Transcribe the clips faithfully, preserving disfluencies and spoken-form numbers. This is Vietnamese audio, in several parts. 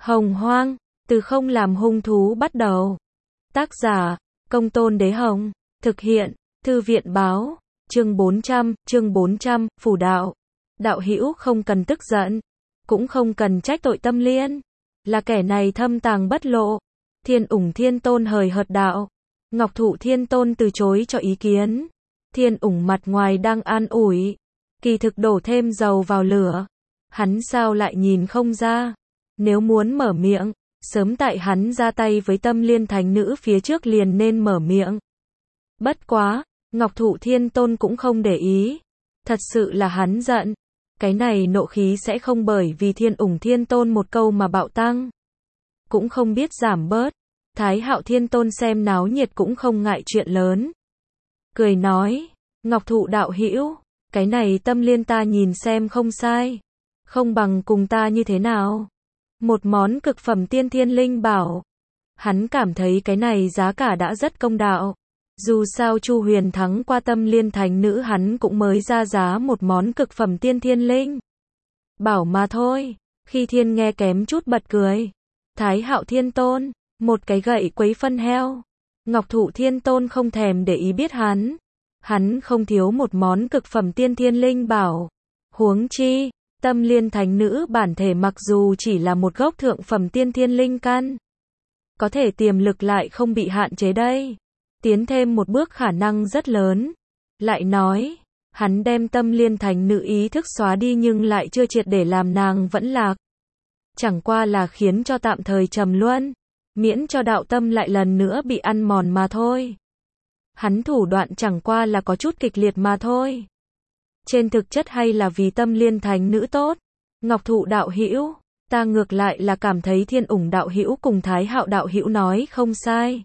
Hồng Hoang, từ không làm hung thú bắt đầu. Tác giả, Công Tôn Đế Hồng. Thực hiện, Thư viện báo. Chương bốn trăm, chương bốn trăm, Phù đạo. Đạo hữu không cần tức giận, cũng không cần trách tội Tâm Liên. Là kẻ này thâm tàng bất lộ. Thiên Ủng Thiên Tôn hời hợt đạo. Ngọc Thụ Thiên Tôn từ chối cho ý kiến. Thiên Ủng mặt ngoài đang an ủi, kỳ thực đổ thêm dầu vào lửa. Hắn sao lại nhìn không ra? Nếu muốn mở miệng, sớm tại hắn ra tay với Tâm Liên thánh nữ phía trước liền nên mở miệng. Bất quá, Ngọc Thụ Thiên Tôn cũng không để ý. Thật sự là hắn giận. Cái này nộ khí sẽ không bởi vì Thiên Ủng Thiên Tôn một câu mà bạo tăng, cũng không biết giảm bớt. Thái Hạo Thiên Tôn xem náo nhiệt cũng không ngại chuyện lớn. Cười nói, Ngọc Thụ đạo hữu, cái này Tâm Liên ta nhìn xem không sai. Không bằng cùng ta như thế nào? Một món cực phẩm tiên thiên linh bảo. Hắn cảm thấy cái này giá cả đã rất công đạo. Dù sao Chu Huyền thắng qua Tâm Liên thánh nữ, hắn cũng mới ra giá một món cực phẩm tiên thiên linh bảo mà thôi. Khi Thiên nghe kém chút bật cười. Thái Hạo Thiên Tôn, một cái gậy quấy phân heo. Ngọc Thụ Thiên Tôn không thèm để ý biết hắn. Hắn không thiếu một món cực phẩm tiên thiên linh bảo. Huống chi, Tâm Liên thánh nữ bản thể mặc dù chỉ là một gốc thượng phẩm tiên thiên linh căn, có thể tiềm lực lại không bị hạn chế đây. Tiến thêm một bước khả năng rất lớn. Lại nói, hắn đem Tâm Liên thánh nữ ý thức xóa đi nhưng lại chưa triệt để làm nàng vẫn lạc. Chẳng qua là khiến cho tạm thời trầm luân, miễn cho đạo tâm lại lần nữa bị ăn mòn mà thôi. Hắn thủ đoạn chẳng qua là có chút kịch liệt mà thôi. Trên thực chất hay là vì Tâm Liên thánh nữ tốt. Ngọc Thụ đạo hữu, ta ngược lại là cảm thấy Thiên Ủng đạo hữu cùng Thái Hạo đạo hữu nói không sai.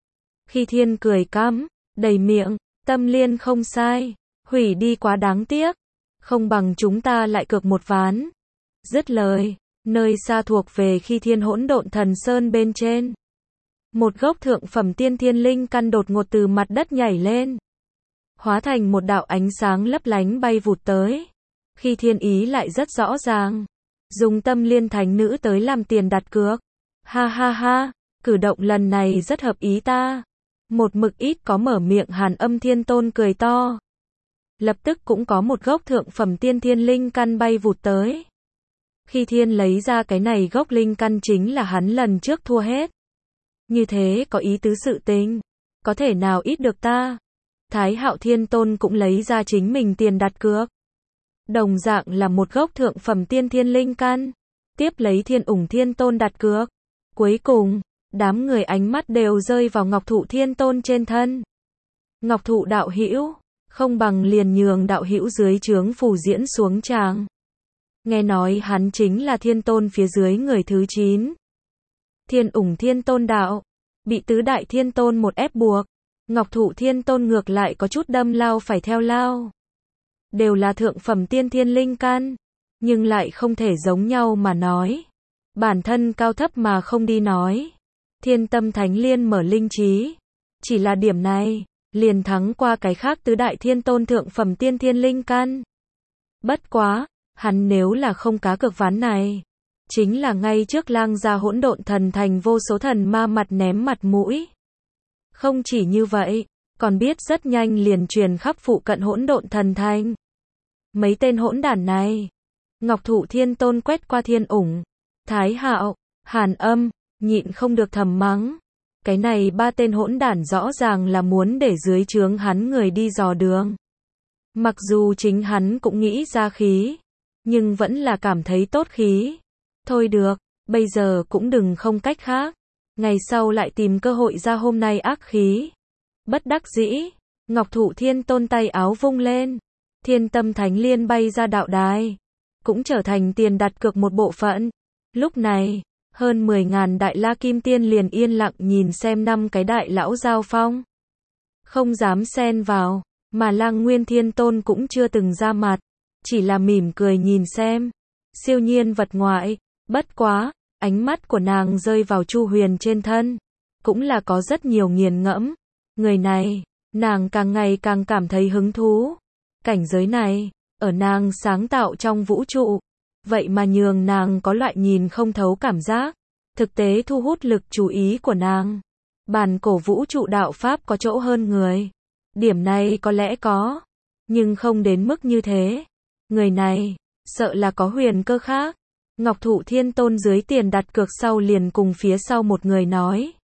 Khi Thiên cười cắm, đầy miệng, Tâm Liên không sai, hủy đi quá đáng tiếc. Không bằng chúng ta lại cược một ván. Dứt lời, nơi xa thuộc về Khi Thiên hỗn độn thần sơn bên trên, một gốc thượng phẩm tiên thiên linh căn đột ngột từ mặt đất nhảy lên, hóa thành một đạo ánh sáng lấp lánh bay vụt tới. Khi Thiên ý lại rất rõ ràng, dùng Tâm Liên thánh nữ tới làm tiền đặt cược. Ha ha ha, cử động lần này rất hợp ý ta. Một mực ít có mở miệng Hàn Âm Thiên Tôn cười to. Lập tức cũng có một gốc thượng phẩm tiên thiên linh căn bay vụt tới. Khi Thiên lấy ra cái này gốc linh căn chính là hắn lần trước thua hết. Như thế có ý tứ sự tình, có thể nào ít được ta? Thái Hạo Thiên Tôn cũng lấy ra chính mình tiền đặt cược. Đồng dạng là một gốc thượng phẩm tiên thiên linh căn. Tiếp lấy Thiên Ủng Thiên Tôn đặt cược. Cuối cùng, đám người ánh mắt đều rơi vào Ngọc Thụ Thiên Tôn trên thân. Ngọc Thụ đạo hữu, không bằng liền nhường đạo hữu dưới trướng phù diễn xuống tràng. Nghe nói hắn chính là Thiên Tôn phía dưới người thứ chín. Thiên Ủng Thiên Tôn đạo, bị tứ đại Thiên Tôn một ép buộc. Ngọc Thụ Thiên Tôn ngược lại có chút đâm lao phải theo lao. Đều là thượng phẩm tiên thiên linh căn, nhưng lại không thể giống nhau mà nói. Bản thân cao thấp mà không đi nói. Thiên Tâm Thánh Liên mở linh trí. Chỉ là điểm này, liền thắng qua cái khác tứ đại Thiên Tôn thượng phẩm tiên thiên linh căn. Bất quá, hắn nếu là không cá cược ván này, chính là ngay trước lang gia hỗn độn thần thành vô số thần ma mặt ném mặt mũi. Không chỉ như vậy, còn biết rất nhanh liền truyền khắp phụ cận hỗn độn thần thành. Mấy tên hỗn đản này. Ngọc Thụ Thiên Tôn quét qua Thiên Ủng, Thái Hạo, Hàn Âm, nhịn không được thầm mắng. Cái này ba tên hỗn đản rõ ràng là muốn để dưới trướng hắn người đi dò đường. Mặc dù chính hắn cũng nghĩ ra khí, nhưng vẫn là cảm thấy tốt khí. Thôi được, bây giờ cũng đừng không cách khác. Ngày sau lại tìm cơ hội ra hôm nay ác khí. Bất đắc dĩ, Ngọc Thụ Thiên Tôn tay áo vung lên. Thiên Tâm Thánh Liên bay ra đạo đài, cũng trở thành tiền đặt cược một bộ phận. Lúc này, hơn mười ngàn đại la kim tiên liền yên lặng nhìn xem năm cái đại lão giao phong. Không dám xen vào, mà Lang Nguyên Thiên Tôn cũng chưa từng ra mặt, chỉ là mỉm cười nhìn xem. Siêu nhiên vật ngoại, bất quá, ánh mắt của nàng rơi vào Chu Huyền trên thân, cũng là có rất nhiều nghiền ngẫm. Người này, nàng càng ngày càng cảm thấy hứng thú. Cảnh giới này, ở nàng sáng tạo trong vũ trụ, vậy mà nhường nàng có loại nhìn không thấu cảm giác. thực tế thu hút lực chú ý của nàng. Bản cổ vũ trụ đạo Pháp có chỗ hơn người. Điểm này có lẽ có, nhưng không đến mức như thế. Người này, sợ là có huyền cơ khác. Ngọc Thụ Thiên Tôn dưới tiền đặt cược sau liền cùng phía sau một người nói.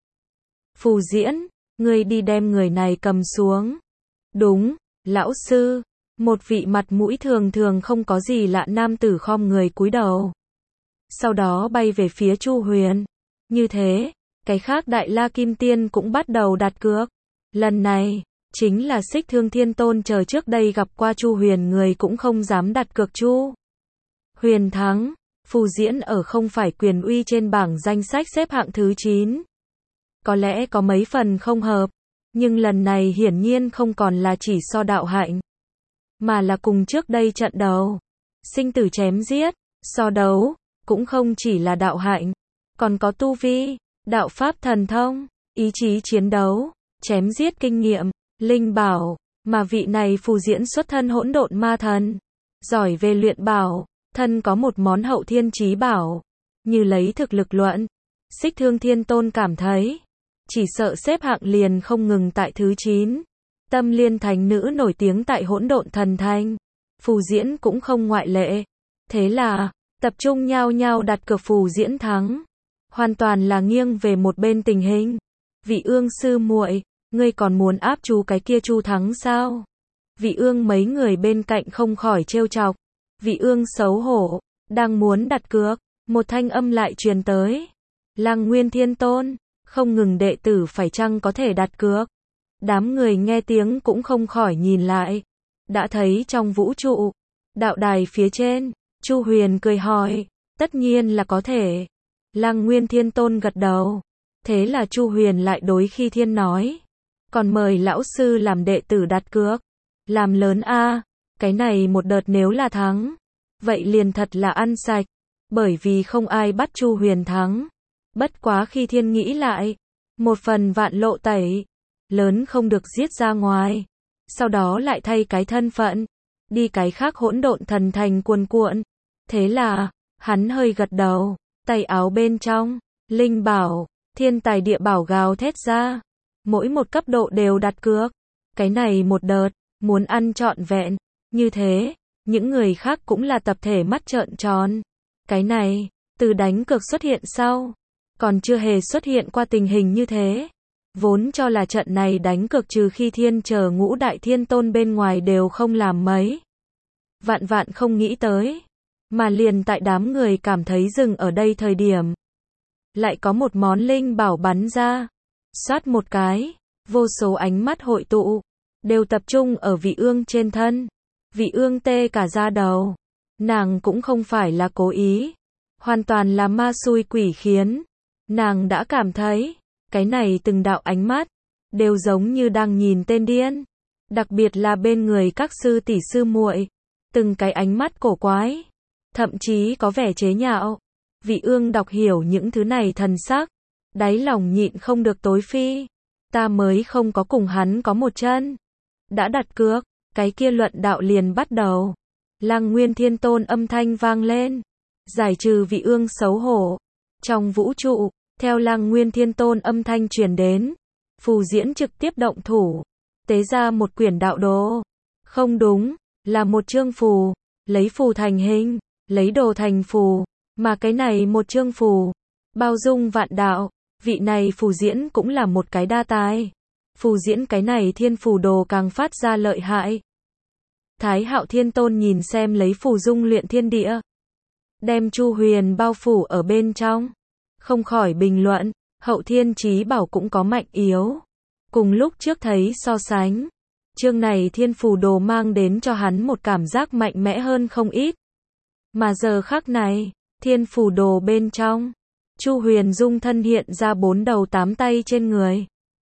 Phù Diễn, ngươi đi đem người này cầm xuống. Đúng, lão sư. Một vị mặt mũi thường thường không có gì lạ nam tử khom người cúi đầu. Sau đó bay về phía Chu Huyền. Như thế, cái khác Đại La Kim Tiên cũng bắt đầu đặt cược. Lần này, chính là Xích Thương Thiên Tôn chờ trước đây gặp qua Chu Huyền người cũng không dám đặt cược Chu Huyền thắng. Phù Diễn ở không phải quyền uy trên bảng danh sách xếp hạng thứ chín. Có lẽ có mấy phần không hợp, nhưng lần này hiển nhiên không còn là chỉ so đạo hạnh, mà là cùng trước đây trận đấu. Sinh tử chém giết, so đấu, cũng không chỉ là đạo hạnh, còn có tu vi, đạo pháp thần thông, ý chí chiến đấu, chém giết kinh nghiệm, linh bảo, mà vị này Phù Diễn xuất thân hỗn độn ma thần, giỏi về luyện bảo, thân có một món hậu thiên chí bảo. Như lấy thực lực luận, Xích Thương Thiên Tôn cảm thấy, chỉ sợ xếp hạng liền không ngừng tại thứ chín. Tâm Liên Thánh Nữ nổi tiếng tại hỗn độn thần thanh, Phù Diễn cũng không ngoại lệ. Thế là, tập trung nhau nhau đặt cược Phù Diễn thắng. Hoàn toàn là nghiêng về một bên tình hình. Vị Ương sư muội, ngươi còn muốn áp chú cái kia Chu thắng sao? Vị Ương mấy người bên cạnh không khỏi trêu chọc. Vị Ương xấu hổ, đang muốn đặt cược, một thanh âm lại truyền tới. Lăng Nguyên Thiên Tôn, không ngừng đệ tử phải chăng có thể đặt cược? Đám người nghe tiếng cũng không khỏi nhìn lại. Đã thấy trong vũ trụ, đạo đài phía trên, Chu Huyền cười hỏi, tất nhiên là có thể. Lăng Nguyên Thiên Tôn gật đầu. Thế là Chu Huyền lại đối Khi Thiên nói, còn mời lão sư làm đệ tử đặt cược. Làm lớn a, cái này một đợt nếu là thắng, vậy liền thật là ăn sạch, bởi vì không ai bắt Chu Huyền thắng. Bất quá Khi Thiên nghĩ lại, một phần vạn lộ tẩy, lớn không được giết ra ngoài, sau đó lại thay cái thân phận, đi cái khác hỗn độn thần thành cuồn cuộn. Thế là, hắn hơi gật đầu, tay áo bên trong, linh bảo, thiên tài địa bảo gào thét ra, mỗi một cấp độ đều đặt cược. Cái này một đợt, muốn ăn trọn vẹn, như thế, những người khác cũng là tập thể mắt trợn tròn. Cái này, từ đánh cược xuất hiện sau, còn chưa hề xuất hiện qua tình hình như thế. Vốn cho là trận này đánh cược trừ Khi Thiên chờ ngũ đại thiên tôn bên ngoài đều không làm mấy. Vạn vạn không nghĩ tới. Mà liền tại đám người cảm thấy dừng ở đây thời điểm. Lại có một món linh bảo bắn ra. Xoát một cái, vô số ánh mắt hội tụ, đều tập trung ở Vị Ương trên thân. Vị Ương tê cả da đầu. Nàng cũng không phải là cố ý. Hoàn toàn là ma xui quỷ khiến. Nàng đã cảm thấy, cái này từng đạo ánh mắt, đều giống như đang nhìn tên điên. Đặc biệt là bên người các sư tỷ sư muội, từng cái ánh mắt cổ quái, thậm chí có vẻ chế nhạo. Vị Ương đọc hiểu những thứ này thần sắc, đáy lòng nhịn không được tối phi. Ta mới không có cùng hắn có một chân. Đã đặt cược, cái kia luận đạo liền bắt đầu. Lăng Nguyên Thiên Tôn âm thanh vang lên, giải trừ Vị Ương xấu hổ. Trong vũ trụ, theo Lăng Nguyên Thiên Tôn âm thanh truyền đến, Phù Diễn trực tiếp động thủ, tế ra một quyển đạo đồ. Không đúng, là một chương phù, lấy phù thành hình, lấy đồ thành phù, mà cái này một chương phù, bao dung vạn đạo. Vị này Phù Diễn cũng là một cái đa tài. Phù Diễn cái này thiên phù đồ càng phát ra lợi hại. Thái Hạo Thiên Tôn nhìn xem lấy phù dung luyện thiên địa, đem Chu Huyền bao phủ ở bên trong, không khỏi bình luận, hậu thiên chí bảo cũng có mạnh yếu. Cùng lúc trước thấy so sánh, chương này thiên phù đồ mang đến cho hắn một cảm giác mạnh mẽ hơn không ít. Mà giờ khắc này, thiên phù đồ bên trong, Chu Huyền dung thân hiện ra bốn đầu tám tay trên người.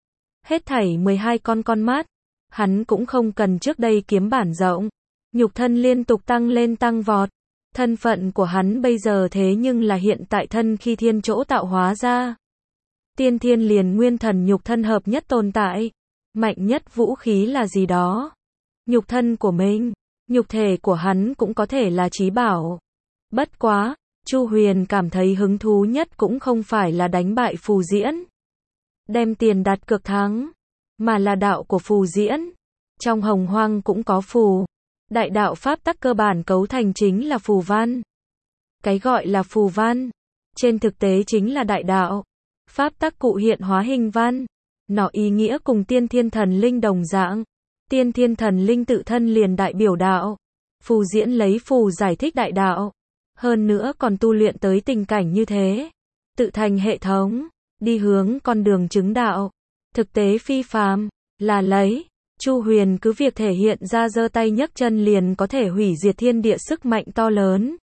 Hết thảy mười hai con con mắt, hắn cũng không cần trước đây kiếm bản rộng, nhục thân liên tục tăng lên tăng vọt. Thân phận của hắn bây giờ thế nhưng là hiện tại thân Khi Thiên chỗ tạo hóa ra. Tiên thiên liền nguyên thần nhục thân hợp nhất tồn tại. Mạnh nhất vũ khí là gì đó? Nhục thân của mình, nhục thể của hắn cũng có thể là chí bảo. Bất quá, Chu Huyền cảm thấy hứng thú nhất cũng không phải là đánh bại Phù Diễn, đem tiền đặt cược thắng, mà là đạo của Phù Diễn. Trong Hồng Hoang cũng có phù. Đại đạo pháp tắc cơ bản cấu thành chính là phù văn. Cái gọi là phù văn, trên thực tế chính là đại đạo. Pháp tắc cụ hiện hóa hình văn. Nó ý nghĩa cùng tiên thiên thần linh đồng dạng. Tiên thiên thần linh tự thân liền đại biểu đạo. Phù Diễn lấy phù giải thích đại đạo. Hơn nữa còn tu luyện tới tình cảnh như thế. Tự thành hệ thống, đi hướng con đường chứng đạo. Thực tế phi phàm, là lấy. Chu Huyền cứ việc thể hiện ra giơ tay nhấc chân liền có thể hủy diệt thiên địa sức mạnh to lớn.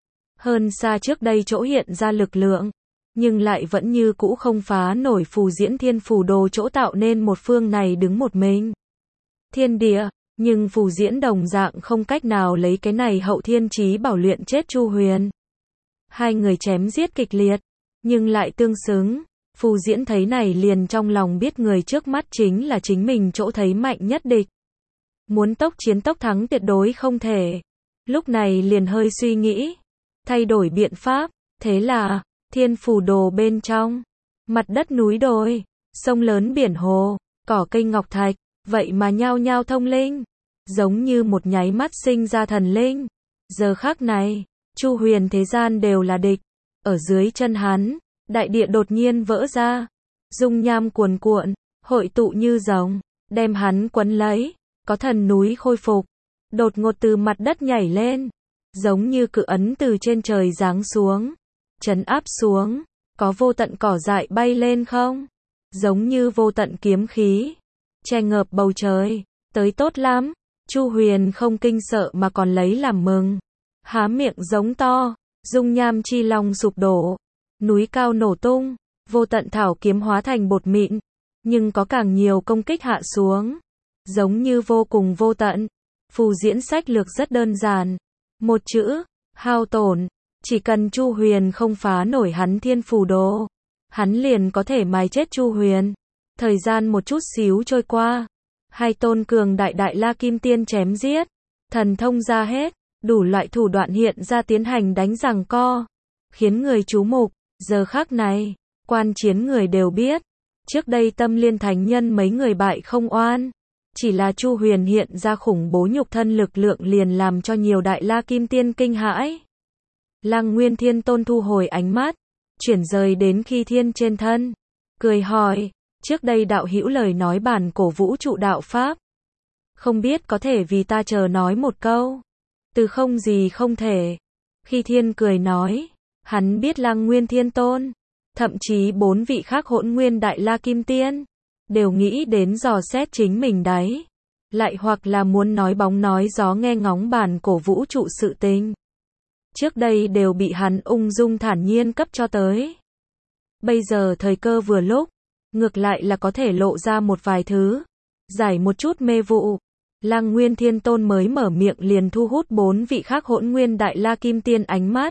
Hơn xa trước đây chỗ hiện ra lực lượng. Nhưng lại vẫn như cũ không phá nổi Phù Diễn thiên phù đồ chỗ tạo nên một phương này đứng một mình. Thiên địa, nhưng Phù Diễn đồng dạng không cách nào lấy cái này hậu thiên chí bảo luyện chết Chu Huyền. Hai người chém giết kịch liệt, nhưng lại tương xứng. Phù Diễn thấy này liền trong lòng biết người trước mắt chính là chính mình chỗ thấy mạnh nhất địch. Muốn tốc chiến tốc thắng tuyệt đối không thể. Lúc này liền hơi suy nghĩ, thay đổi biện pháp, thế là, thiên phù đồ bên trong, mặt đất núi đồi, sông lớn biển hồ, cỏ cây ngọc thạch, vậy mà nhao nhao thông linh, giống như một nháy mắt sinh ra thần linh. Giờ khắc này, Chu Huyền thế gian đều là địch, ở dưới chân hắn. Đại địa đột nhiên vỡ ra, dung nham cuồn cuộn, hội tụ như rồng, đem hắn quấn lấy, có thần núi khôi phục, đột ngột từ mặt đất nhảy lên, giống như cự ấn từ trên trời giáng xuống, trấn áp xuống, có vô tận cỏ dại bay lên không, giống như vô tận kiếm khí, che ngợp bầu trời, tới tốt lắm. Chu Huyền không kinh sợ mà còn lấy làm mừng, há miệng giống to, dung nham chi long sụp đổ. Núi cao nổ tung, vô tận thảo kiếm hóa thành bột mịn, nhưng có càng nhiều công kích hạ xuống, giống như vô cùng vô tận. Phù Diễn sách lược rất đơn giản, một chữ, hao tổn, chỉ cần Chu Huyền không phá nổi hắn thiên phù đồ, hắn liền có thể mài chết Chu Huyền. Thời gian một chút xíu trôi qua, hai tôn cường đại đại la kim tiên chém giết, thần thông ra hết, đủ loại thủ đoạn hiện ra tiến hành đánh giằng co, khiến người chú mục. Giờ khắc này, quan chiến người đều biết, trước đây Tâm Liên Thánh Nhân mấy người bại không oan, chỉ là Chu Huyền hiện ra khủng bố nhục thân lực lượng liền làm cho nhiều đại la kim tiên kinh hãi. Lăng Nguyên Thiên Tôn thu hồi ánh mắt, chuyển rời đến Khi Thiên trên thân, cười hỏi, trước đây đạo hữu lời nói bản cổ vũ trụ đạo pháp, không biết có thể vì ta chờ nói một câu, từ không gì không thể. Khi Thiên cười nói, hắn biết Lăng Nguyên Thiên Tôn, thậm chí bốn vị khác Hỗn Nguyên Đại La Kim Tiên, đều nghĩ đến dò xét chính mình đấy, lại hoặc là muốn nói bóng nói gió nghe ngóng bản cổ vũ trụ sự tình. Trước đây đều bị hắn ung dung thản nhiên cấp cho tới. Bây giờ thời cơ vừa lúc, ngược lại là có thể lộ ra một vài thứ, giải một chút mê vụ. Lăng Nguyên Thiên Tôn mới mở miệng liền thu hút bốn vị khác Hỗn Nguyên Đại La Kim Tiên ánh mắt.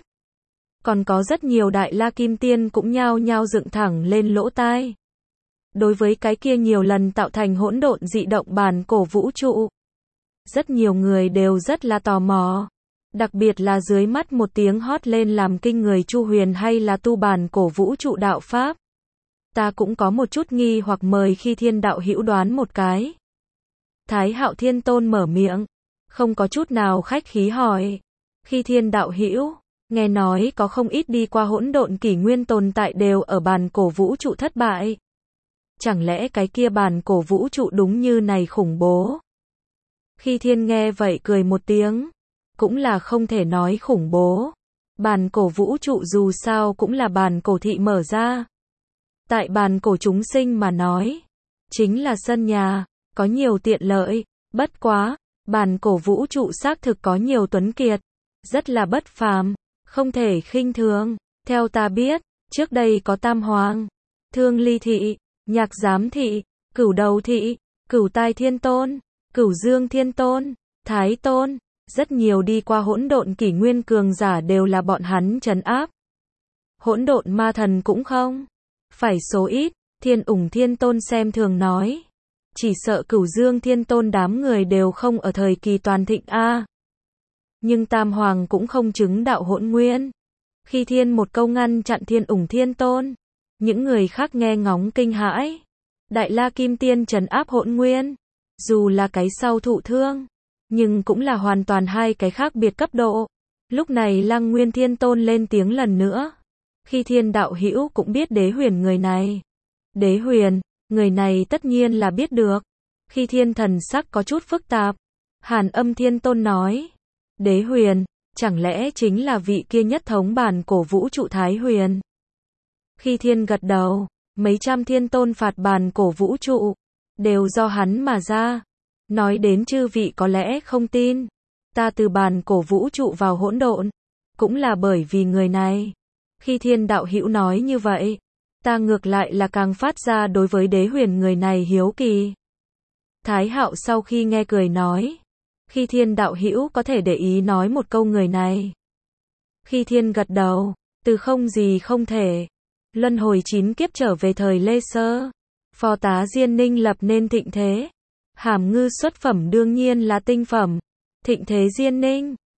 Còn có rất nhiều Đại La Kim Tiên cũng nhao nhao dựng thẳng lên lỗ tai. Đối với cái kia nhiều lần tạo thành hỗn độn dị động bản cổ vũ trụ, rất nhiều người đều rất là tò mò. Đặc biệt là dưới mắt một tiếng hót lên làm kinh người Chu Huyền hay là tu bản cổ vũ trụ đạo pháp. Ta cũng có một chút nghi hoặc mời Khi Thiên đạo hữu đoán một cái. Thái Hạo Thiên Tôn mở miệng, không có chút nào khách khí hỏi. Khi Thiên đạo hữu, nghe nói có không ít đi qua hỗn độn kỷ nguyên tồn tại đều ở bản cổ vũ trụ thất bại. Chẳng lẽ cái kia bản cổ vũ trụ đúng như này khủng bố? Khi Thiên nghe vậy cười một tiếng, cũng là không thể nói khủng bố. Bản cổ vũ trụ dù sao cũng là bản cổ thị mở ra. Tại bản cổ chúng sinh mà nói, chính là sân nhà, có nhiều tiện lợi, bất quá, bản cổ vũ trụ xác thực có nhiều tuấn kiệt, rất là bất phàm, không thể khinh thường. Theo ta biết, trước đây có Tam Hoàng, Thương Ly Thị, Nhạc Giám Thị, Cửu Đầu Thị, Cửu Tai Thiên Tôn, Cửu Dương Thiên Tôn, Thái Tôn, rất nhiều đi qua hỗn độn kỷ nguyên cường giả đều là bọn hắn trấn áp. Hỗn độn ma thần cũng không phải số ít. Thiên Ủng Thiên Tôn xem thường nói, chỉ sợ Cửu Dương Thiên Tôn đám người đều không ở thời kỳ toàn thịnh a. Nhưng Tam Hoàng cũng không chứng đạo hỗn nguyên, Khi thiên một câu ngăn chặn Thiên Ủng Thiên Tôn, những người khác nghe ngóng kinh hãi. Đại La Kim Tiên trấn áp Hỗn Nguyên, dù là cái sau thụ thương, nhưng cũng là hoàn toàn hai cái khác biệt cấp độ. Lúc này Lăng Nguyên Thiên Tôn lên tiếng lần nữa. Khi thiên đạo hữu cũng biết Đế Huyền người này. Đế Huyền, người này tất nhiên là biết được. Khi thiên thần sắc có chút phức tạp, Hàn Âm Thiên Tôn nói. Đế Huyền, chẳng lẽ chính là vị kia nhất thống bản cổ vũ trụ Thái Huyền? Khi thiên gật đầu, mấy trăm thiên tôn phạt bản cổ vũ trụ, đều do hắn mà ra. Nói đến chư vị có lẽ không tin, ta từ bản cổ vũ trụ vào hỗn độn, cũng là bởi vì người này. Khi thiên đạo hữu nói như vậy, ta ngược lại là càng phát ra đối với Đế Huyền người này hiếu kỳ. Thái Hạo sau khi nghe cười nói. Khi thiên đạo hữu có thể để ý nói một câu người này. Khi thiên gật đầu, từ không gì không thể. Luân hồi chín kiếp trở về thời Lê Sơ. Phó tá Diên Ninh lập nên thịnh thế. Hàm Ngư xuất phẩm đương nhiên là tinh phẩm. Thịnh thế Diên Ninh.